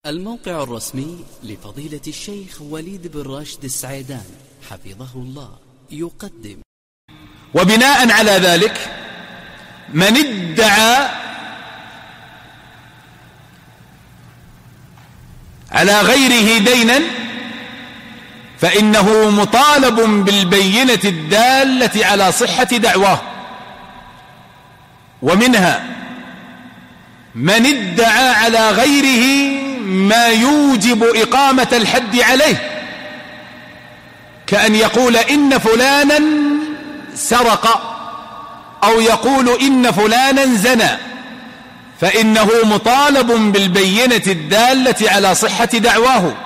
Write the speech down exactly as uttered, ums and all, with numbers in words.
الموقع الرسمي لفضيلة الشيخ وليد بن راشد السعيدان حفظه الله يقدم. وبناء على ذلك من ادعى على غيره دينا فإنه مطالب بالبينة الدالة على صحة دعواه. ومنها من ادعى على غيره ما يوجب إقامة الحد عليه، كأن يقول إن فلانا سرق أو يقول إن فلانا زنى، فإنه مطالب بالبينة الدالة على صحة دعواه.